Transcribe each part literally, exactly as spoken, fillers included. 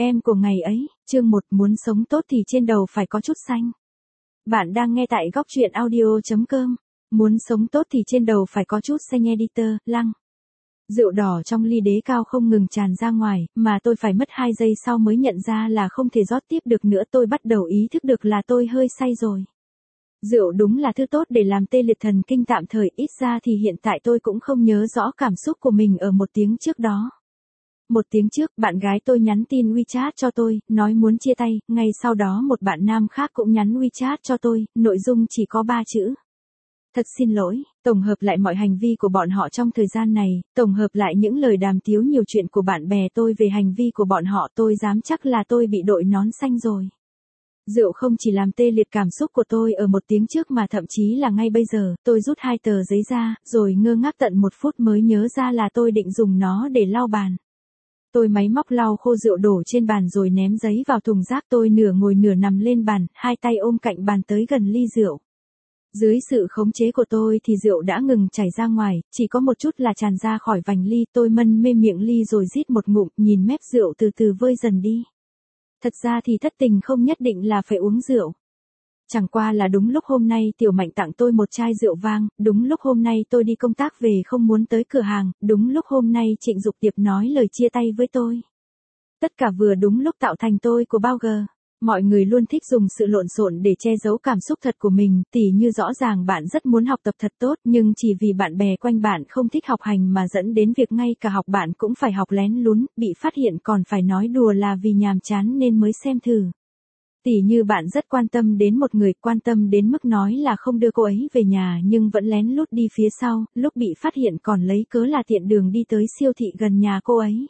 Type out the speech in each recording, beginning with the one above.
Em của ngày ấy, chương một muốn sống tốt thì trên đầu phải có chút xanh. Bạn đang nghe tại góc truyện audio.com. Muốn sống tốt thì trên đầu phải có chút xanh editor, Lăng. Rượu đỏ trong ly đế cao không ngừng tràn ra ngoài, mà tôi phải mất hai giây sau mới nhận ra là không thể rót tiếp được nữa. Tôi bắt đầu ý thức được là tôi hơi say rồi. Rượu đúng là thứ tốt để làm tê liệt thần kinh tạm thời, ít ra thì hiện tại tôi cũng không nhớ rõ cảm xúc của mình ở một tiếng trước đó. Một tiếng trước, bạn gái tôi nhắn tin WeChat cho tôi, nói muốn chia tay, ngay sau đó một bạn nam khác cũng nhắn WeChat cho tôi, nội dung chỉ có ba chữ. Thật xin lỗi, tổng hợp lại mọi hành vi của bọn họ trong thời gian này, tổng hợp lại những lời đàm tiếu nhiều chuyện của bạn bè tôi về hành vi của bọn họ, tôi dám chắc là tôi bị đội nón xanh rồi. Rượu không chỉ làm tê liệt cảm xúc của tôi ở một tiếng trước mà thậm chí là ngay bây giờ, tôi rút hai tờ giấy ra, rồi ngơ ngác tận một phút mới nhớ ra là tôi định dùng nó để lau bàn. Tôi máy móc lau khô rượu đổ trên bàn rồi ném giấy vào thùng rác. Tôi nửa ngồi nửa nằm lên bàn, hai tay ôm cạnh bàn tới gần ly rượu. Dưới sự khống chế của tôi thì rượu đã ngừng chảy ra ngoài, chỉ có một chút là tràn ra khỏi vành ly. Tôi mân mê miệng ly rồi rít một ngụm, nhìn mép rượu từ từ vơi dần đi. Thật ra thì thất tình không nhất định là phải uống rượu. Chẳng qua là đúng lúc hôm nay Tiểu Mạnh tặng tôi một chai rượu vang, đúng lúc hôm nay tôi đi công tác về không muốn tới cửa hàng, đúng lúc hôm nay Trịnh Dục Tiệp nói lời chia tay với tôi. Tất cả vừa đúng lúc tạo thành tôi của bao giờ. Mọi người luôn thích dùng sự lộn xộn để che giấu cảm xúc thật của mình, tỉ như rõ ràng bạn rất muốn học tập thật tốt nhưng chỉ vì bạn bè quanh bạn không thích học hành mà dẫn đến việc ngay cả học bạn cũng phải học lén lún, bị phát hiện còn phải nói đùa là vì nhàm chán nên mới xem thử. Tỉ như bạn rất quan tâm đến một người, quan tâm đến mức nói là không đưa cô ấy về nhà nhưng vẫn lén lút đi phía sau, lúc bị phát hiện còn lấy cớ là tiện đường đi tới siêu thị gần nhà cô ấy.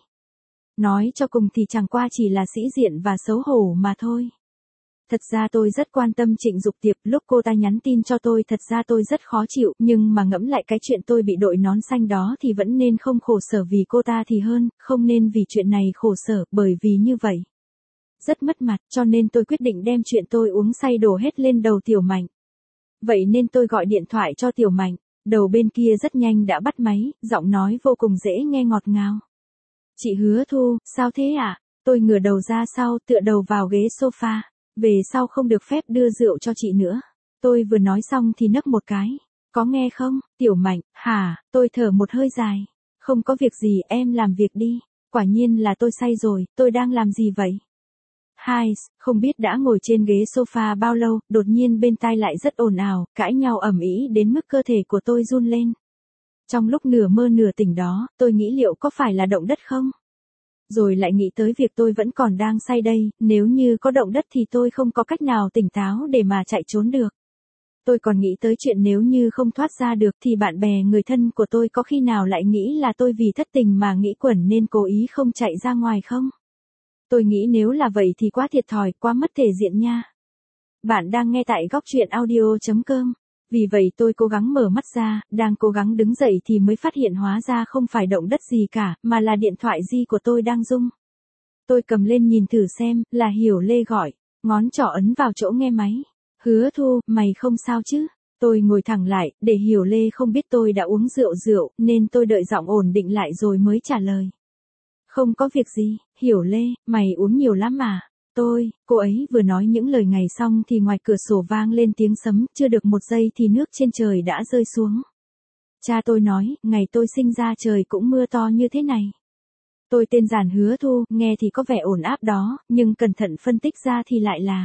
Nói cho cùng thì chẳng qua chỉ là sĩ diện và xấu hổ mà thôi. Thật ra tôi rất quan tâm Trịnh Dục Tiệp, lúc cô ta nhắn tin cho tôi thật ra tôi rất khó chịu, nhưng mà ngẫm lại cái chuyện tôi bị đội nón xanh đó thì vẫn nên không khổ sở vì cô ta thì hơn, không nên vì chuyện này khổ sở, bởi vì như vậy rất mất mặt, cho nên tôi quyết định đem chuyện tôi uống say đổ hết lên đầu Tiểu Mạnh. Vậy nên tôi gọi điện thoại cho Tiểu Mạnh, đầu bên kia rất nhanh đã bắt máy, giọng nói vô cùng dễ nghe ngọt ngào. Chị Hứa Thu, sao thế ạ? À? Tôi ngửa đầu ra sau, tựa đầu vào ghế sofa, về sau không được phép đưa rượu cho chị nữa. Tôi vừa nói xong thì nấc một cái. Có nghe không, Tiểu Mạnh, hả? Tôi thở một hơi dài. Không có việc gì, em làm việc đi. Quả nhiên là tôi say rồi, tôi đang làm gì vậy? Hai, không biết đã ngồi trên ghế sofa bao lâu, đột nhiên bên tai lại rất ồn ào, cãi nhau ầm ĩ đến mức cơ thể của tôi run lên. Trong lúc nửa mơ nửa tỉnh đó, tôi nghĩ liệu có phải là động đất không? Rồi lại nghĩ tới việc tôi vẫn còn đang say đây, nếu như có động đất thì tôi không có cách nào tỉnh táo để mà chạy trốn được. Tôi còn nghĩ tới chuyện nếu như không thoát ra được thì bạn bè người thân của tôi có khi nào lại nghĩ là tôi vì thất tình mà nghĩ quẩn nên cố ý không chạy ra ngoài không? Tôi nghĩ nếu là vậy thì quá thiệt thòi, quá mất thể diện nha. Bạn đang nghe tại góc truyện audio.com. Vì vậy tôi cố gắng mở mắt ra, đang cố gắng đứng dậy thì mới phát hiện hóa ra không phải động đất gì cả, mà là điện thoại di của tôi đang rung. Tôi cầm lên nhìn thử xem, là Hiểu Lê gọi, ngón trỏ ấn vào chỗ nghe máy. Hứa Thu, mày không sao chứ? Tôi ngồi thẳng lại, để Hiểu Lê không biết tôi đã uống rượu rượu, nên tôi đợi giọng ổn định lại rồi mới trả lời. Không có việc gì, Hiểu Lê, mày uống nhiều lắm mà. Tôi, cô ấy vừa nói những lời ngày xong thì ngoài cửa sổ vang lên tiếng sấm, chưa được một giây thì nước trên trời đã rơi xuống. Cha tôi nói, ngày tôi sinh ra trời cũng mưa to như thế này. Tôi tên giản Hứa Thu, nghe thì có vẻ ổn áp đó, nhưng cẩn thận phân tích ra thì lại là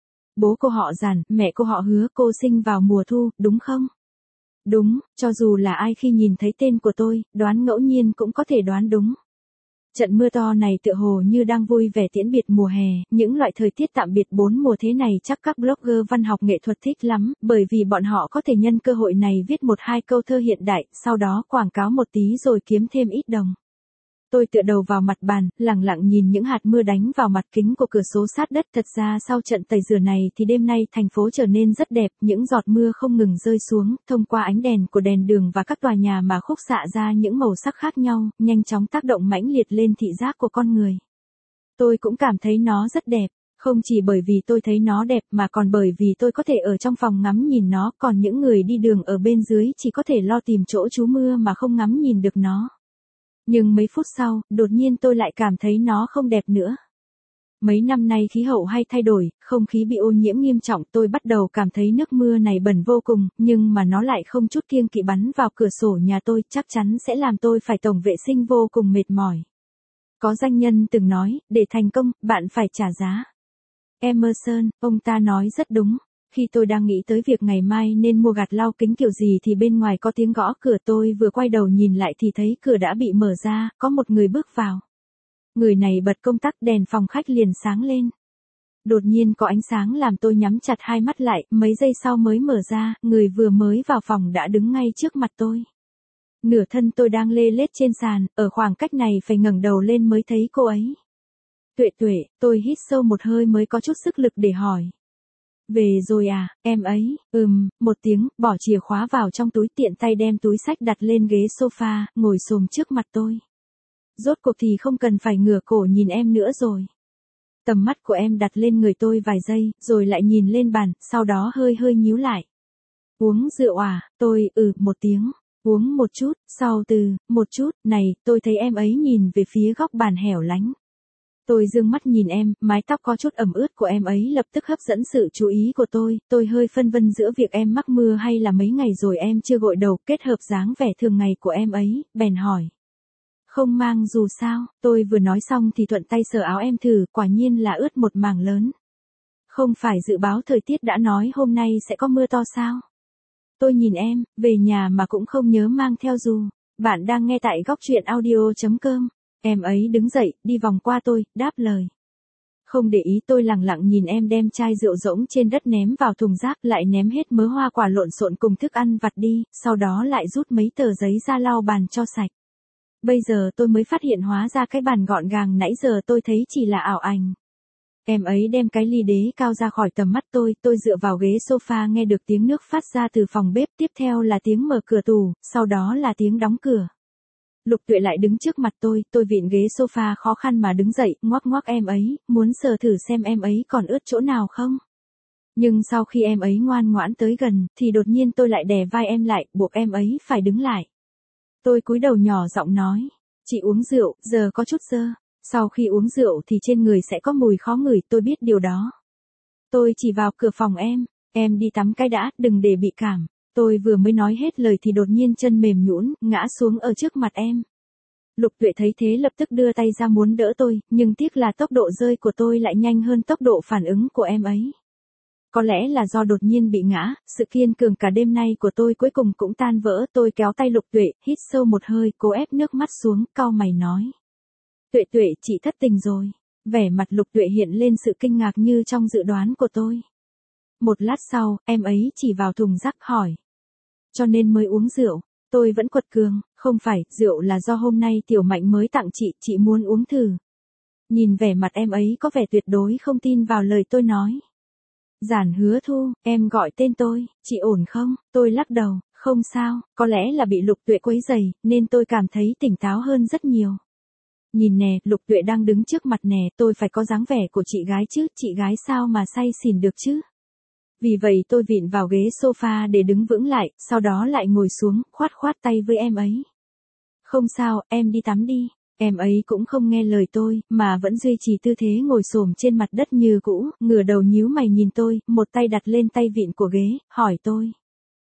bố cô họ Giản, mẹ cô họ Hứa, cô sinh vào mùa thu, đúng không? Đúng, cho dù là ai khi nhìn thấy tên của tôi, đoán ngẫu nhiên cũng có thể đoán đúng. Trận mưa to này tựa hồ như đang vui vẻ tiễn biệt mùa hè, những loại thời tiết tạm biệt bốn mùa thế này chắc các blogger văn học nghệ thuật thích lắm, bởi vì bọn họ có thể nhân cơ hội này viết một hai câu thơ hiện đại, sau đó quảng cáo một tí rồi kiếm thêm ít đồng. Tôi tựa đầu vào mặt bàn, lặng lặng nhìn những hạt mưa đánh vào mặt kính của cửa sổ sát đất. Thật ra sau trận tẩy rửa này thì đêm nay thành phố trở nên rất đẹp, những giọt mưa không ngừng rơi xuống, thông qua ánh đèn của đèn đường và các tòa nhà mà khúc xạ ra những màu sắc khác nhau, nhanh chóng tác động mãnh liệt lên thị giác của con người. Tôi cũng cảm thấy nó rất đẹp, không chỉ bởi vì tôi thấy nó đẹp mà còn bởi vì tôi có thể ở trong phòng ngắm nhìn nó, còn những người đi đường ở bên dưới chỉ có thể lo tìm chỗ trú mưa mà không ngắm nhìn được nó. Nhưng mấy phút sau, đột nhiên tôi lại cảm thấy nó không đẹp nữa. Mấy năm nay khí hậu hay thay đổi, không khí bị ô nhiễm nghiêm trọng, tôi bắt đầu cảm thấy nước mưa này bẩn vô cùng, nhưng mà nó lại không chút kiêng kỵ bắn vào cửa sổ nhà tôi, chắc chắn sẽ làm tôi phải tổng vệ sinh vô cùng mệt mỏi. Có danh nhân từng nói, để thành công, bạn phải trả giá. Emerson, ông ta nói rất đúng. Khi tôi đang nghĩ tới việc ngày mai nên mua gạt lau kính kiểu gì thì bên ngoài có tiếng gõ cửa, tôi vừa quay đầu nhìn lại thì thấy cửa đã bị mở ra, có một người bước vào. Người này bật công tắc, đèn phòng khách liền sáng lên. Đột nhiên có ánh sáng làm tôi nhắm chặt hai mắt lại, mấy giây sau mới mở ra, người vừa mới vào phòng đã đứng ngay trước mặt tôi. Nửa thân tôi đang lê lết trên sàn, ở khoảng cách này phải ngẩng đầu lên mới thấy cô ấy. Tuệ Tuệ, tôi hít sâu một hơi mới có chút sức lực để hỏi. Về rồi à, em ấy, ừm, một tiếng, bỏ chìa khóa vào trong túi, tiện tay đem túi xách đặt lên ghế sofa, ngồi xổm trước mặt tôi. Rốt cuộc thì không cần phải ngửa cổ nhìn em nữa rồi. Tầm mắt của em đặt lên người tôi vài giây, rồi lại nhìn lên bàn, sau đó hơi hơi nhíu lại. Uống rượu à, tôi, ừ, một tiếng. Uống một chút, sau từ, một chút, này, tôi thấy em ấy nhìn về phía góc bàn hẻo lánh. Tôi dương mắt nhìn em, mái tóc có chút ẩm ướt của em ấy lập tức hấp dẫn sự chú ý của tôi, tôi hơi phân vân giữa việc em mắc mưa hay là mấy ngày rồi em chưa gội đầu, kết hợp dáng vẻ thường ngày của em ấy, bèn hỏi. Không mang dù sao, tôi vừa nói xong thì thuận tay sờ áo em thử, quả nhiên là ướt một mảng lớn. Không phải dự báo thời tiết đã nói hôm nay sẽ có mưa to sao? Tôi nhìn em, về nhà mà cũng không nhớ mang theo dù. Bạn đang nghe tại góc truyện audio chấm com. Em ấy đứng dậy, đi vòng qua tôi, đáp lời. Không để ý, tôi lặng lặng nhìn em đem chai rượu rỗng trên đất ném vào thùng rác, lại ném hết mớ hoa quả lộn xộn cùng thức ăn vặt đi, sau đó lại rút mấy tờ giấy ra lau bàn cho sạch. Bây giờ tôi mới phát hiện hóa ra cái bàn gọn gàng nãy giờ tôi thấy chỉ là ảo ảnh. Em ấy đem cái ly đế cao ra khỏi tầm mắt tôi, tôi dựa vào ghế sofa nghe được tiếng nước phát ra từ phòng bếp, tiếp theo là tiếng mở cửa tủ, sau đó là tiếng đóng cửa. Lục Tuệ lại đứng trước mặt tôi, tôi vịn ghế sofa khó khăn mà đứng dậy, ngoắc ngoắc em ấy, muốn sờ thử xem em ấy còn ướt chỗ nào không. Nhưng sau khi em ấy ngoan ngoãn tới gần, thì đột nhiên tôi lại đè vai em lại, buộc em ấy phải đứng lại. Tôi cúi đầu nhỏ giọng nói, chị uống rượu, giờ có chút dơ. Sau khi uống rượu thì trên người sẽ có mùi khó ngửi, tôi biết điều đó. Tôi chỉ vào cửa phòng em, em đi tắm cái đã, đừng để bị cảm. Tôi vừa mới nói hết lời thì đột nhiên chân mềm nhũn, ngã xuống ở trước mặt em. Lục Tuệ thấy thế lập tức đưa tay ra muốn đỡ tôi, nhưng tiếc là tốc độ rơi của tôi lại nhanh hơn tốc độ phản ứng của em ấy. Có lẽ là do đột nhiên bị ngã, sự kiên cường cả đêm nay của tôi cuối cùng cũng tan vỡ, tôi kéo tay Lục Tuệ, hít sâu một hơi, cố ép nước mắt xuống, cau mày nói. Tuệ Tuệ, chị thất tình rồi. Vẻ mặt Lục Tuệ hiện lên sự kinh ngạc như trong dự đoán của tôi. Một lát sau, em ấy chỉ vào thùng rác hỏi. Cho nên mới uống rượu. Tôi vẫn quật cường, không phải, rượu là do hôm nay Tiểu Mạnh mới tặng chị, chị muốn uống thử. Nhìn vẻ mặt em ấy có vẻ tuyệt đối không tin vào lời tôi nói. Giản Hứa Thu, em gọi tên tôi, chị ổn không? Tôi lắc đầu, không sao, có lẽ là bị Lục Tuệ quấy rầy, nên tôi cảm thấy tỉnh táo hơn rất nhiều. Nhìn nè, Lục Tuệ đang đứng trước mặt nè, tôi phải có dáng vẻ của chị gái chứ, chị gái sao mà say xỉn được chứ. Vì vậy tôi vịn vào ghế sofa để đứng vững lại, sau đó lại ngồi xuống, khoát khoát tay với em ấy. Không sao, em đi tắm đi. Em ấy cũng không nghe lời tôi, mà vẫn duy trì tư thế ngồi xổm trên mặt đất như cũ, ngửa đầu nhíu mày nhìn tôi, một tay đặt lên tay vịn của ghế, hỏi tôi.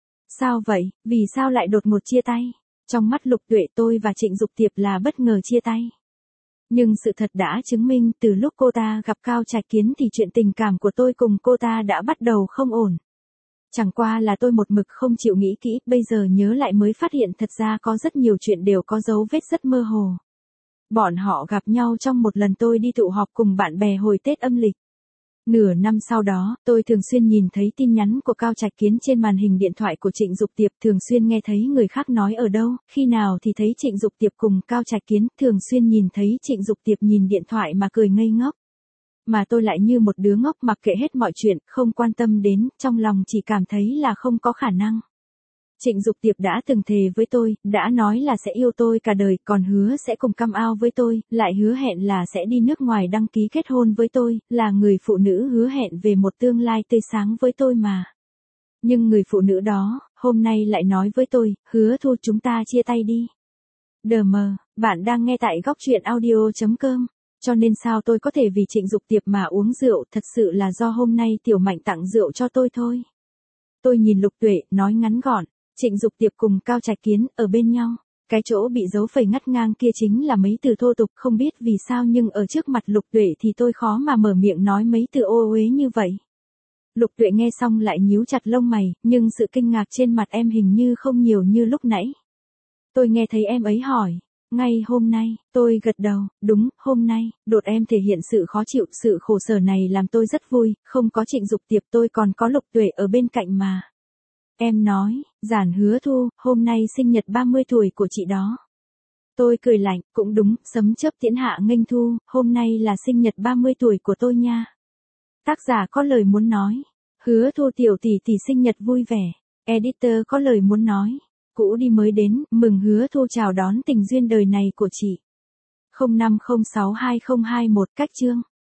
Sao vậy, vì sao lại đột ngột chia tay? Trong mắt Lục Tuệ tôi và Trịnh Dục Tiệp là bất ngờ chia tay. Nhưng sự thật đã chứng minh từ lúc cô ta gặp Cao Trạch Kiến thì chuyện tình cảm của tôi cùng cô ta đã bắt đầu không ổn. Chẳng qua là tôi một mực không chịu nghĩ kỹ, bây giờ nhớ lại mới phát hiện thật ra có rất nhiều chuyện đều có dấu vết rất mơ hồ. Bọn họ gặp nhau trong một lần tôi đi tụ họp cùng bạn bè hồi Tết âm lịch. Nửa năm sau đó, tôi thường xuyên nhìn thấy tin nhắn của Cao Trạch Kiến trên màn hình điện thoại của Trịnh Dục Tiệp, thường xuyên nghe thấy người khác nói ở đâu, khi nào thì thấy Trịnh Dục Tiệp cùng Cao Trạch Kiến, thường xuyên nhìn thấy Trịnh Dục Tiệp nhìn điện thoại mà cười ngây ngốc. Mà tôi lại như một đứa ngốc mặc kệ hết mọi chuyện, không quan tâm đến, trong lòng chỉ cảm thấy là không có khả năng. Trịnh Dục Tiệp đã từng thề với tôi, đã nói là sẽ yêu tôi cả đời, còn hứa sẽ cùng come out với tôi, lại hứa hẹn là sẽ đi nước ngoài đăng ký kết hôn với tôi, là người phụ nữ hứa hẹn về một tương lai tươi sáng với tôi mà. Nhưng người phụ nữ đó, hôm nay lại nói với tôi, Hứa Thu chúng ta chia tay đi. đê em, bạn đang nghe tại góc truyện audio chấm com. Cho nên sao tôi có thể vì Trịnh Dục Tiệp mà uống rượu, thật sự là do hôm nay Tiểu Mạnh tặng rượu cho tôi thôi. Tôi nhìn Lục Tuệ, nói ngắn gọn, Trịnh Dục Tiệp cùng Cao Trạch Kiến ở bên nhau. Cái chỗ bị dấu phẩy ngắt ngang kia chính là mấy từ thô tục, không biết vì sao nhưng ở trước mặt Lục Tuệ thì tôi khó mà mở miệng nói mấy từ ô uế như vậy. Lục Tuệ nghe xong lại nhíu chặt lông mày, nhưng sự kinh ngạc trên mặt em hình như không nhiều như lúc nãy. Tôi nghe thấy em ấy hỏi, ngay hôm nay, tôi gật đầu, đúng, hôm nay, đột em thể hiện sự khó chịu, sự khổ sở này làm tôi rất vui, không có Trịnh Dục Tiệp tôi còn có Lục Tuệ ở bên cạnh mà. Em nói, Giản Hứa Thu, hôm nay sinh nhật ba mươi tuổi của chị đó. Tôi cười lạnh, cũng đúng, sấm chớp tiễn hạ nghênh thu, hôm nay là sinh nhật ba mươi tuổi của tôi nha. Tác giả có lời muốn nói, Hứa Thu tiểu tỷ tỷ sinh nhật vui vẻ. Editor có lời muốn nói, cũ đi mới đến, mừng Hứa Thu chào đón tình duyên đời này của chị. không năm không sáu hai không hai một cách chương.